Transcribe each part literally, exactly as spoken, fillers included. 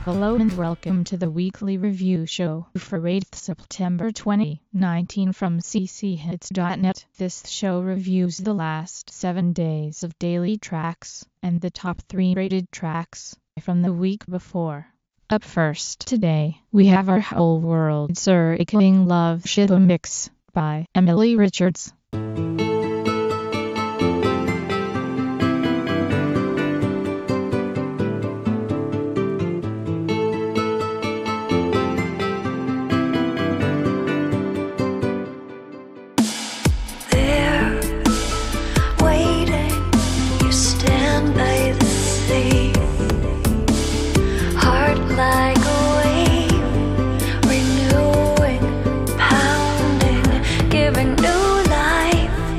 Hello and welcome to the weekly review show for eighth September twenty nineteen from c c hits dot net. This show reviews the last seven days of daily tracks and the top three rated tracks from the week before. Up first today, we have Our Whole World Circling Love Shitto Mix by Emily Richards. Giving new life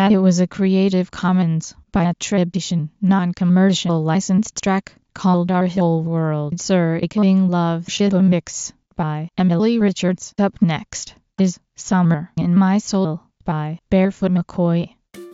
that it was a Creative Commons by attribution, non-commercial licensed track called Our Whole World Circling Love Ship Mix by Emily Richards. Up next is Summer in My Soul by Barefoot McCoy.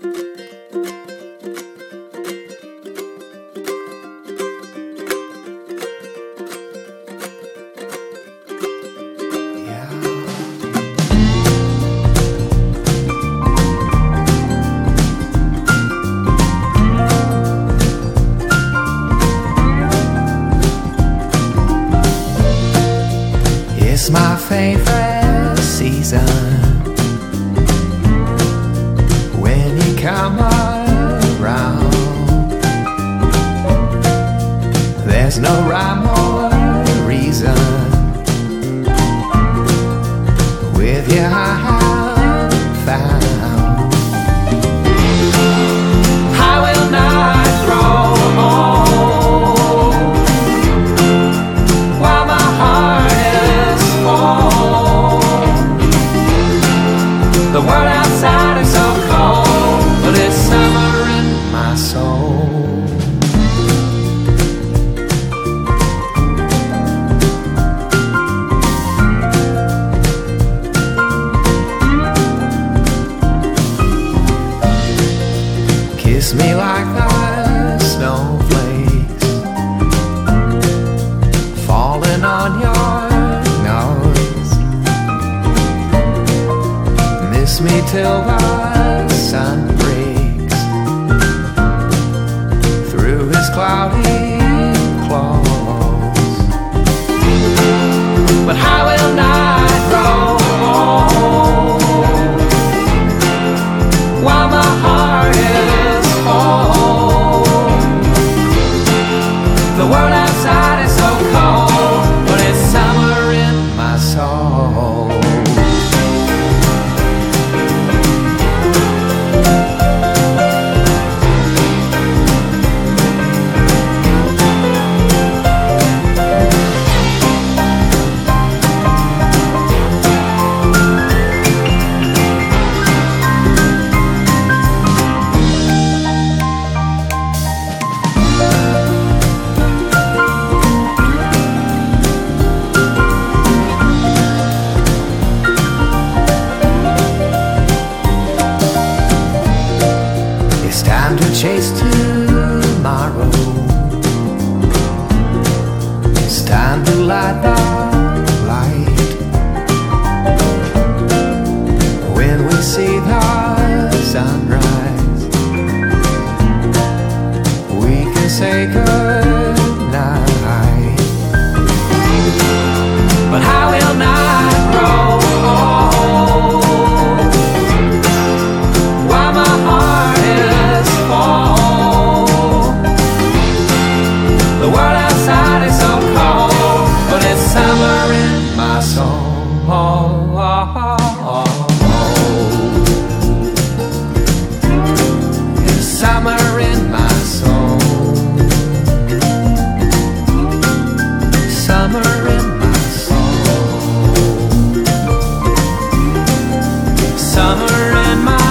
It's my favorite season when you come around. There's no rhyme or reason. With you I have found I will not throw home while my heart is the world outside is so cold, but it's summer in my soul. Kiss me like the snowflakes falling on your nose. Miss me till the sun breaks through his cloudy clothes. But I will not grow old while my heart is full. The world outside is so cold, but it's summer in my soul. Chase tomorrow. It's time to light the light. When we see the sunrise, we can say good night. But I will not grow old while my heart is full. The world outside is so cold, but it's summer in my soul. It's summer in my soul. Summer in my soul. Summer in my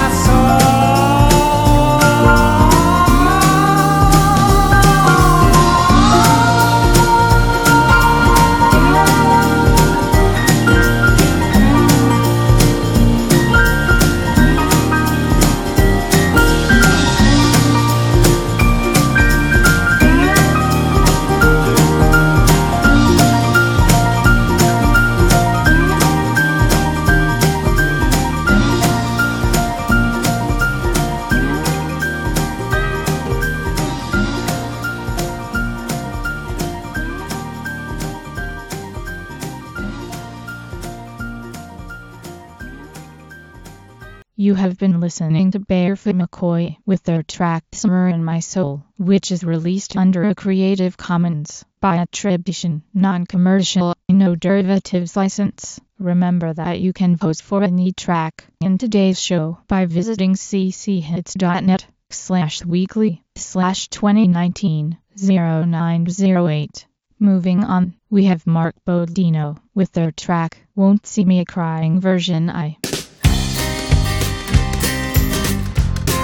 You have been listening to Barefoot McCoy with their track Summer in My Soul, which is released under a Creative Commons by attribution, non-commercial, no derivatives license. Remember that you can vote for any track in today's show by visiting cchits.net slash weekly slash 2019 0908. Moving on, we have Mark Bodino with their track Won't See Me Crying version I.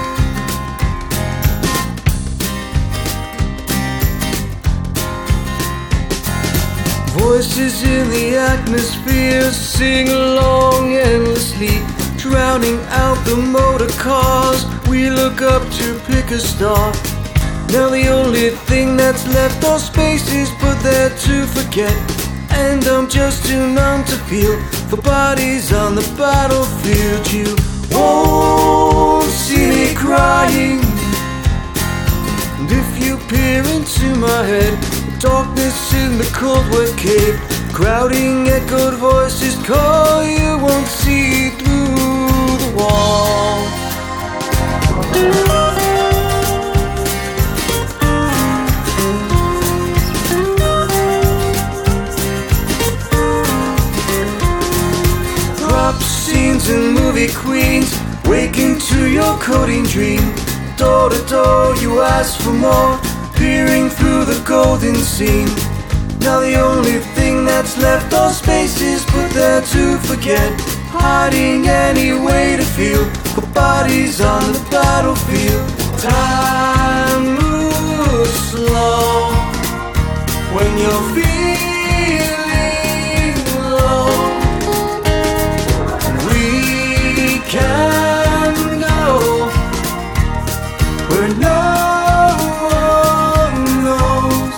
Voices in the atmosphere sing along endlessly, drowning out the motor cars. We look up to pick a star. Now the only thing that's left are spaces put there to forget, and I'm just too numb to feel for bodies on the battlefield. You won't see me crying, and if you peer into my head, the darkness in the cold wet cave, crowding echoed voices call. You won't see through the wall. Crop scenes and movie queens, waking to your coding dream. Door to door you ask for more, peering through the golden scene. Now the only thing that's left are spaces put there to forget, hiding any way to feel for bodies on the battlefield. Time moves slow when you're feeling low. We can go where no one knows.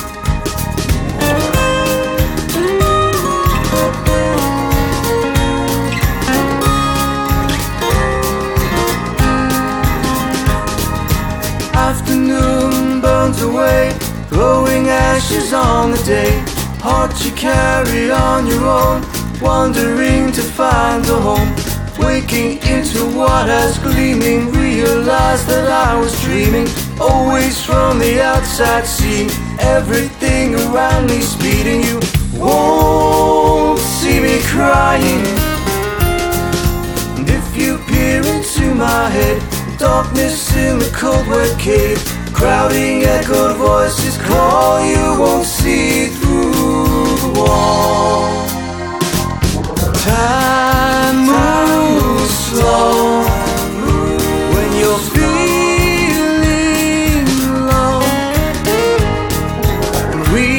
Afternoon burns away, throwing ashes on the day. Hard to carry on your own, wandering to find a home. Waking into what has gleaming, realized that I was dreaming. Always from the outside, seeing everything around me speeding. You won't see me crying, and if you peer into my head, darkness in the cold wet cave, crowding echoed voices call. You won't see through the wall. Time moves slow when you're feeling low. We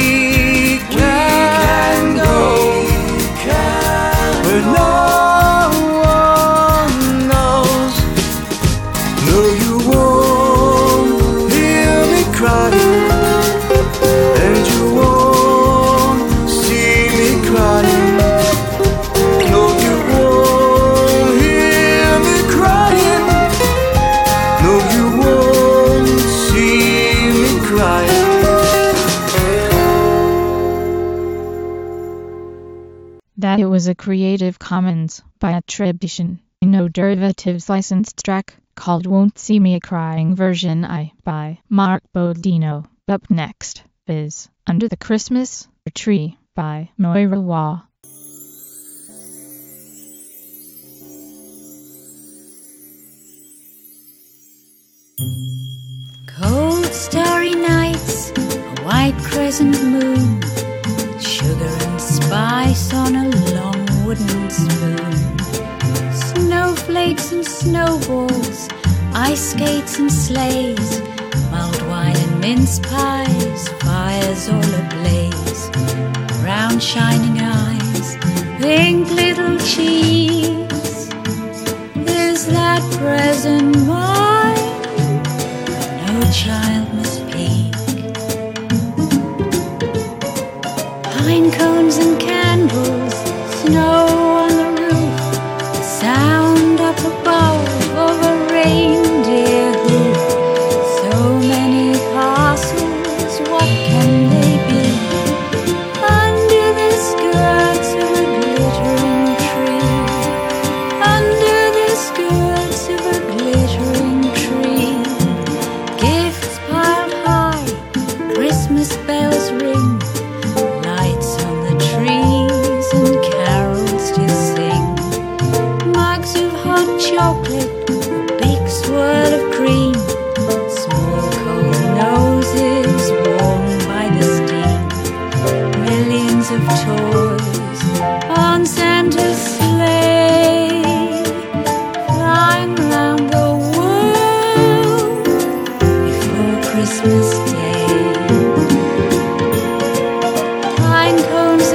can go where no one knows. No, you won't hear me crying, and you won't see me crying. No, you won't hear me crying. No, you won't see me crying. That it was a Creative Commons by attribution, no derivatives licensed track called Won't See Me Crying version I by Mark Bodino. Up next is Under the Christmas Tree by Moira Waugh. Cold starry nights, a white crescent moon, sugar and spice on a long wooden spoon, snowflakes and snowballs, ice skates and sleighs, mulled wine and mince pies, fires all ablaze, round shining eyes, pink little cheeks. Is that present mine? No child must peek. Pine cones and candles, snow on the roof, the sound up above of a reindeer hoof. So many parcels, what can they be? Under the skirts of a glittering tree, under the skirts of a glittering tree. Gifts piled high, Christmas bells ring, lights on the trees and carols to sing. Mugs of hot chocolate, a big swirl of cream, small cold noses warmed by the steam. Millions of toys on Santa's sleigh, flying round the world before Christmas Day. Pine cones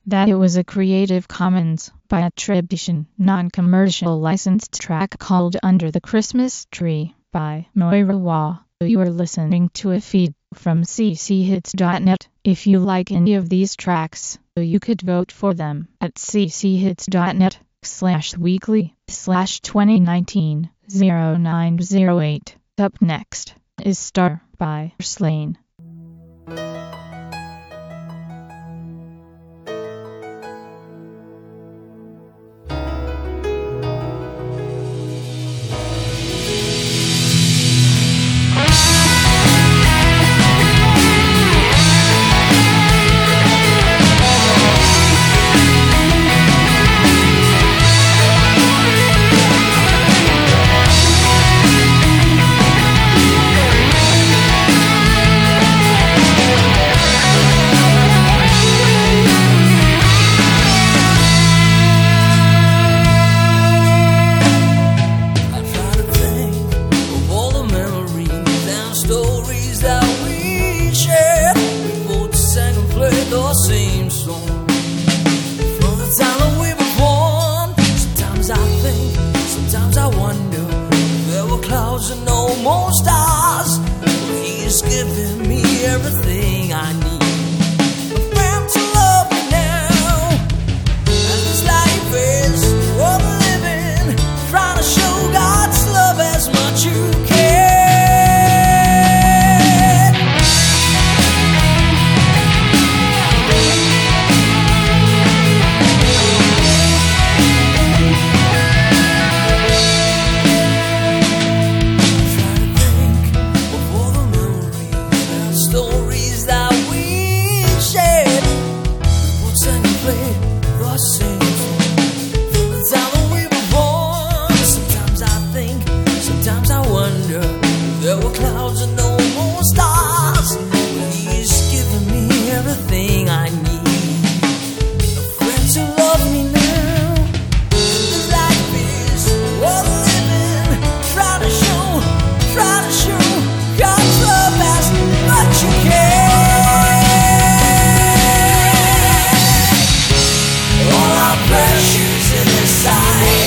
that it was a Creative Commons by attribution, non-commercial licensed track called Under the Christmas Tree by Moira Waugh. You are listening to a feed from c c hits dot net. If you like any of these tracks, you could vote for them at c c hits dot net slash weekly slash twenty nineteen oh nine oh eight. Up next is Star by Slain.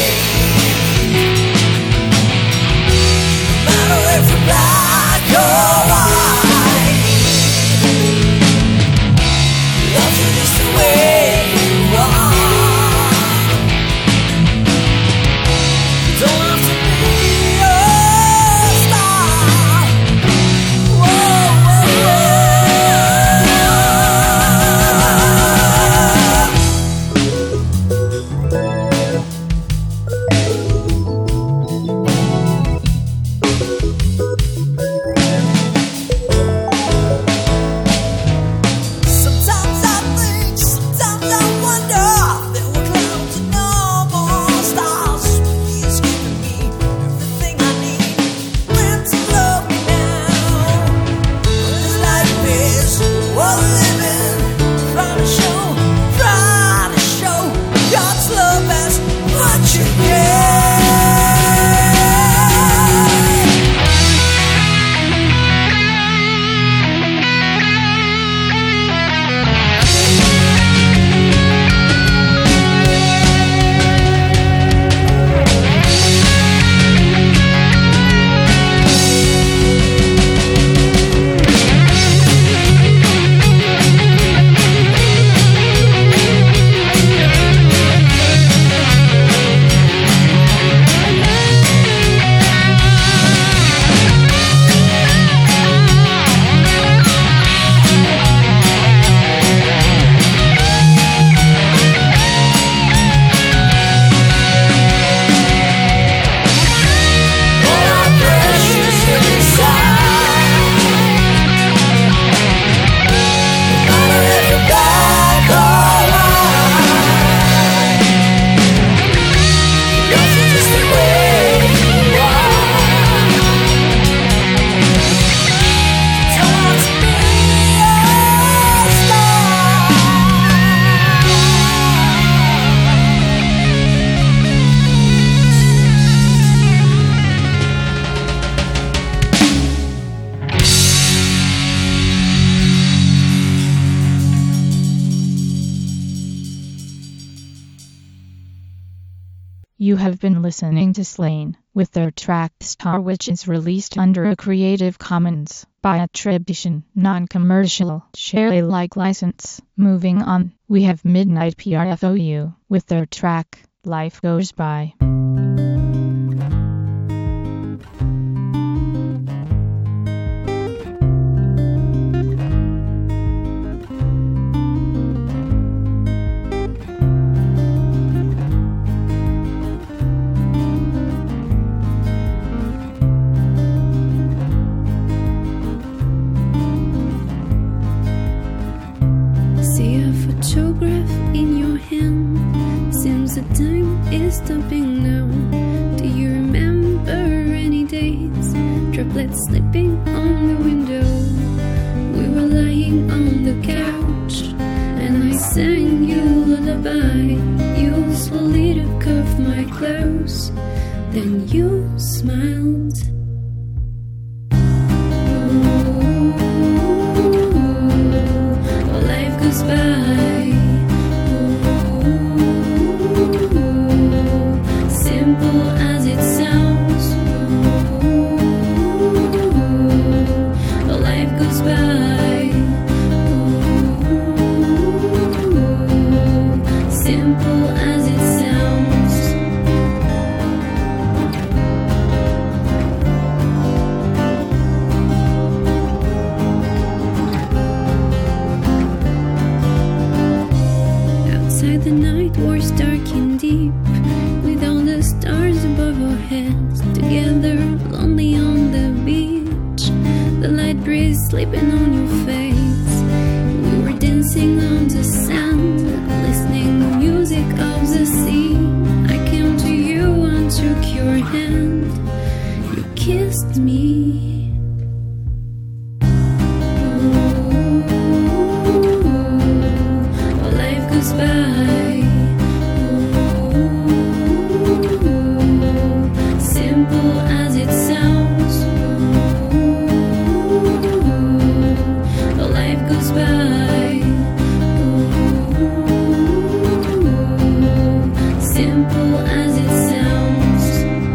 Go! You have been listening to Slain with their track Star, which is released under a Creative Commons by attribution, non-commercial, share Alike license. Moving on, we have Midnight P R F O U with their track Life Goes By. Stopping now. Do you remember any days? Droplets slipping on the window. We were lying on the couch, and I sang you a lullaby. You slowly took off my clothes, then you smiled. Oh, life goes by. Simple as it sounds. Ooh, life goes by. Ooh, simple as it sounds. Outside the night was dark and deep, with all the stars above our heads, together lonely on the beach, the light breeze sleeping on your face. We were dancing on the sand, listening to music of the sea. I came to you and took your hand. You kissed me. Ooh, life goes by. Simple as it sounds. Ooh, life goes by. Ooh, simple as it sounds.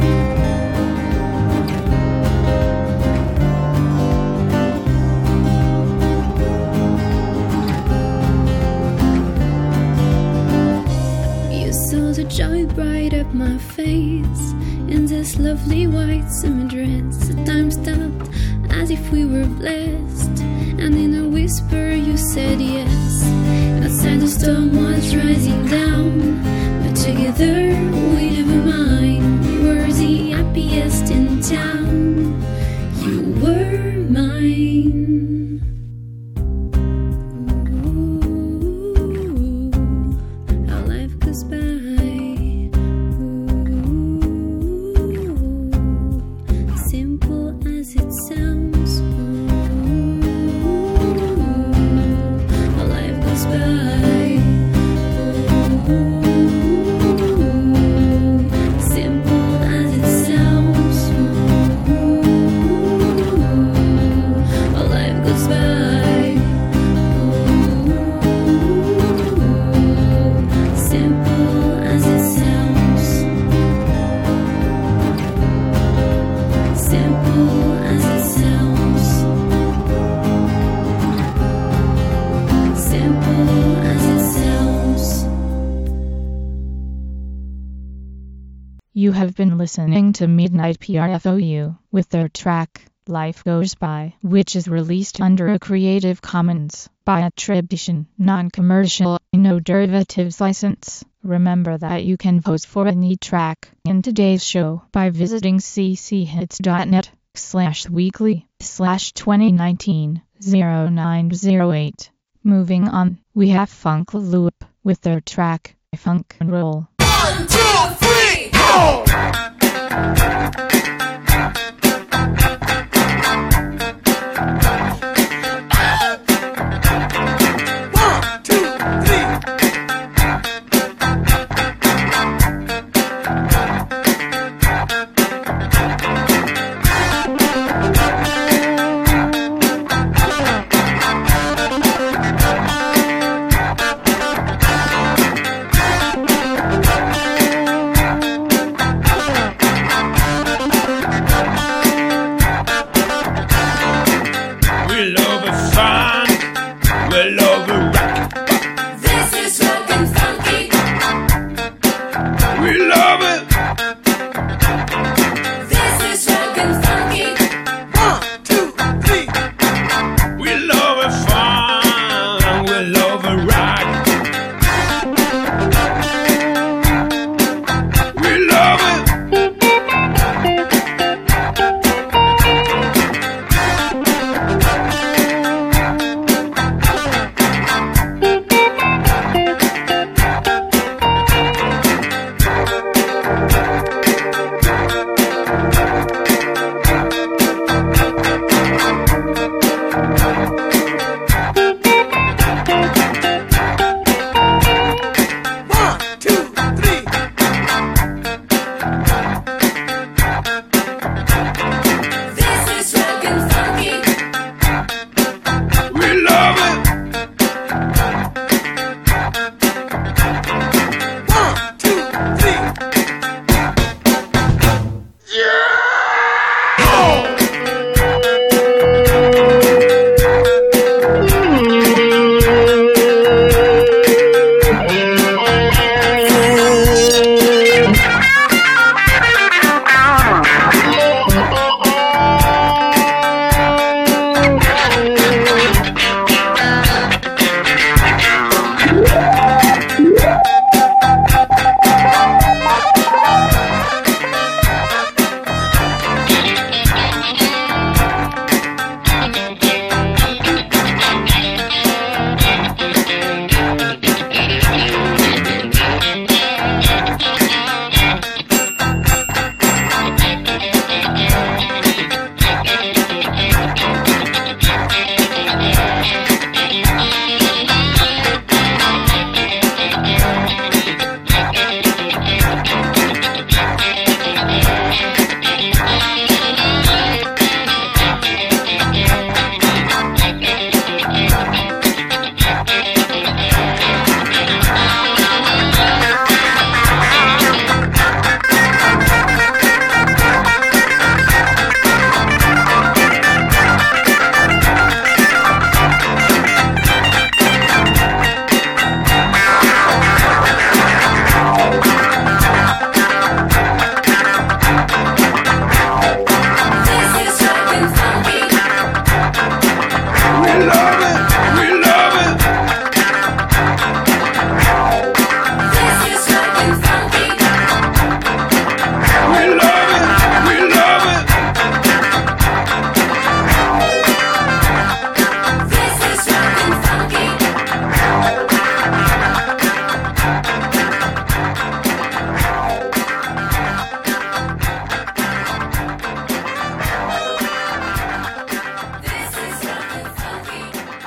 You saw the joy bright up my face in this lovely white summer dress. The time stopped as if we were blessed, and in a whisper you said yes. Outside the storm was rising down, but together we never mind. We were the happiest in town. You were mine. Ooh, how life goes by. You have been listening to Midnight P R F O U with their track Life Goes By, which is released under a Creative Commons by attribution, non-commercial, no derivatives license. Remember that you can vote for any track in today's show by visiting cchits.net slash weekly slash 2019 0908. Moving on, we have Funk Loop with their track Funk and Roll. One, two, three, go! we love a rock. This is rockin' funky. We love it. This is rockin' funky. One, two, three. We love a fun. We love a rock. We love it. One, two, three. This is rockin' funky. We love it. One, two, three. This is rockin' funky. We love it. We love it. This is rockin' funky. We love it. We love it. This is rockin' funky. This is rockin' funky.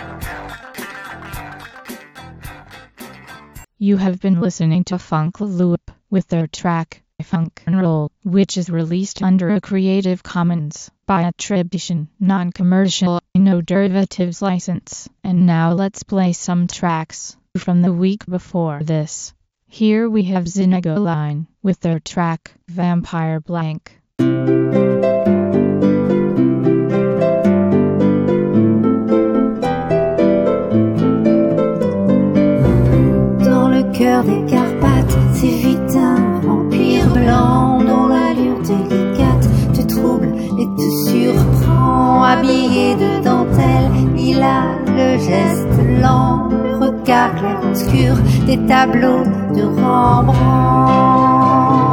You have been listening to Funk Loop with their track Funk and Roll, which is released under a Creative Commons by attribution, non-commercial, no derivatives license. And now let's play some tracks from the week before this. Here we have Zynegoline with their track Vampire Blank. Dans le cœur des Carpates, c'est vite un vampire blanc dont l'allure délicate te trouble et te surprend. Habillé de dentelle, il a le geste lent, le regard clair-obscur des tableaux de Rembrandt.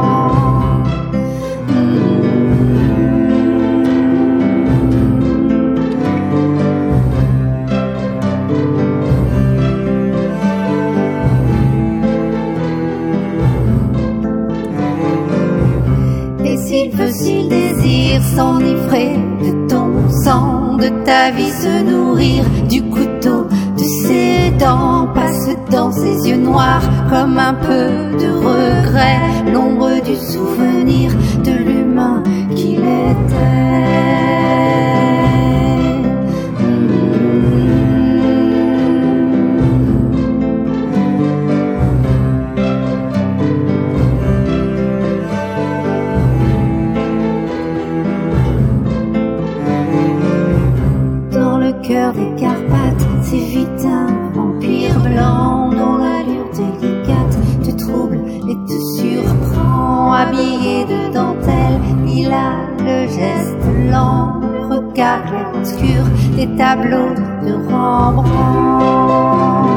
Et s'il veut, s'il désire s'enivrer de ton sang, de ta vie se nourrir du couteau de ses dents, passe dans ses yeux noirs comme un peu de regret, l'ombre du souvenir de l'humain qu'il était. cœur des Carpates, c'est vite un vampire blanc dont l'allure délicate te trouble et te surprend. Habillé de dentelle, il a le geste lent, le regard clair-obscur des tableaux de Rembrandt.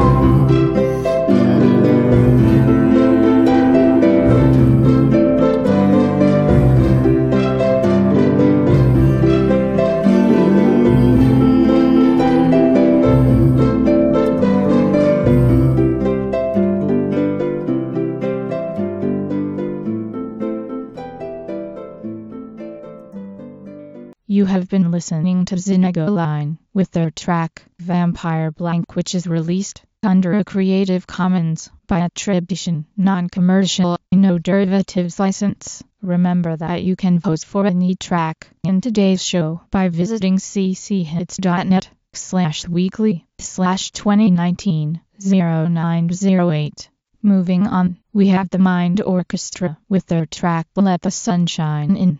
You have been listening to Zinago Line with their track Vampire Blank, which is released under a Creative Commons by attribution, non-commercial, no derivatives license. Remember that you can vote for any track in today's show by visiting cchits.net slash weekly slash 2019 0908. Moving on, we have the Mind Orchestra with their track Let the Sunshine In.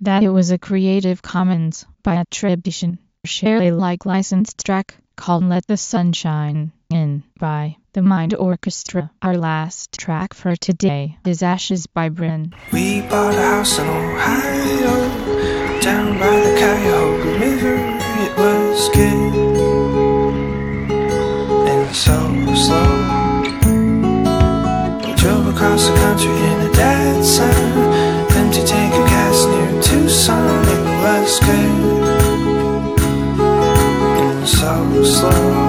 that it was a Creative Commons by attribution, share Alike licensed track called Let the Sun Shine In by The Mind Orchestra. Our last track for today is Ashes by Bryn. We bought a house in Ohio, down by the Cuyahoga River. It was good and so slow. We drove across the country in a dead sun, empty tank of gas near Tucson. It was good and so slow.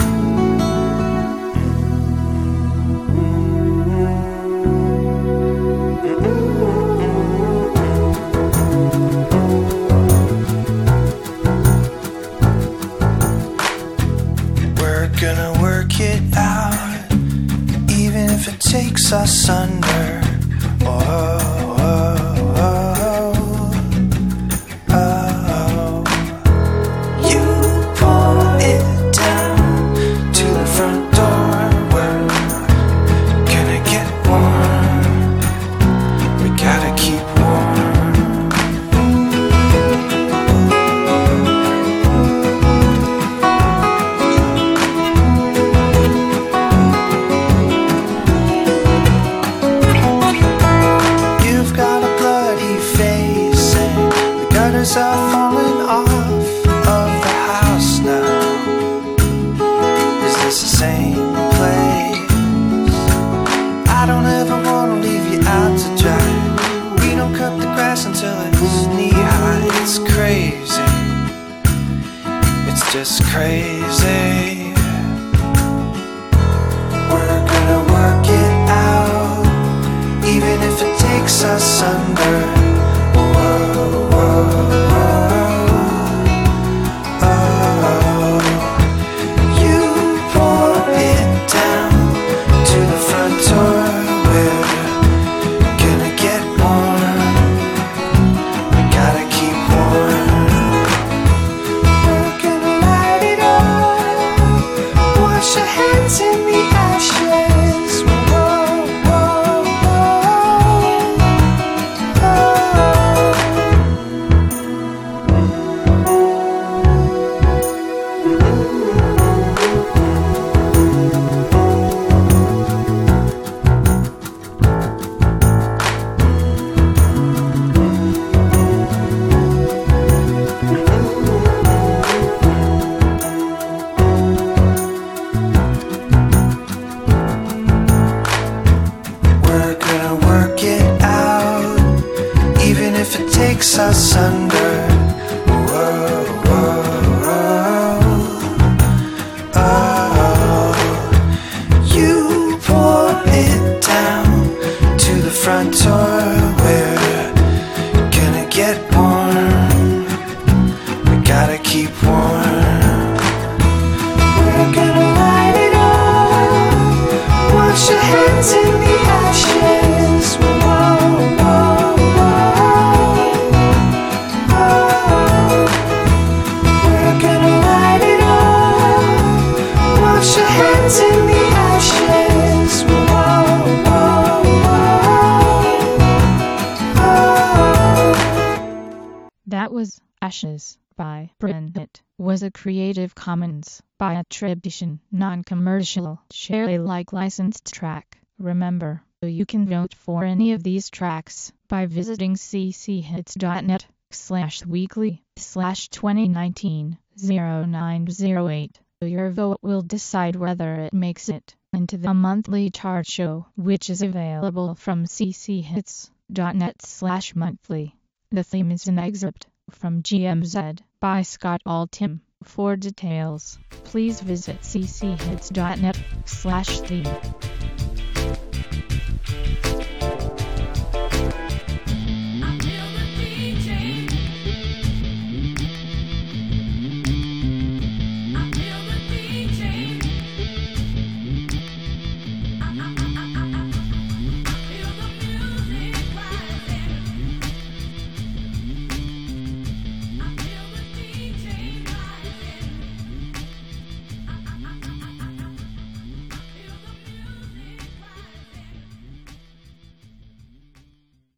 Takes us under. Oh, oh, oh, oh, oh. You pull it down to the front door. We're gonna get warm. We gotta keep warm. Are falling off of the house now. Is this the same place? I don't ever want to leave you out to dry. We don't cut the grass until it's knee high. It's crazy. It's just crazy. We're gonna work it out, even if it takes us under. Whoa, whoa. Takes us under. Whoa, whoa, whoa. Oh, you pour it down to the front door. We're gonna get warm. We gotta keep warm. We're gonna light it up. Wash your hands in the ashes. Whoa, whoa. In the ashes. Whoa, whoa, whoa. That was Ashes by Bryn. It was a Creative Commons by attribution, non-commercial, share Alike licensed track. Remember, you can vote for any of these tracks by visiting cchits.net slash weekly slash 2019 0908. Your vote will decide whether it makes it into the monthly chart show, which is available from cchits.net slash monthly. The theme is an excerpt from G M Z by Scott Altham. For details, please visit cchits.net slash theme.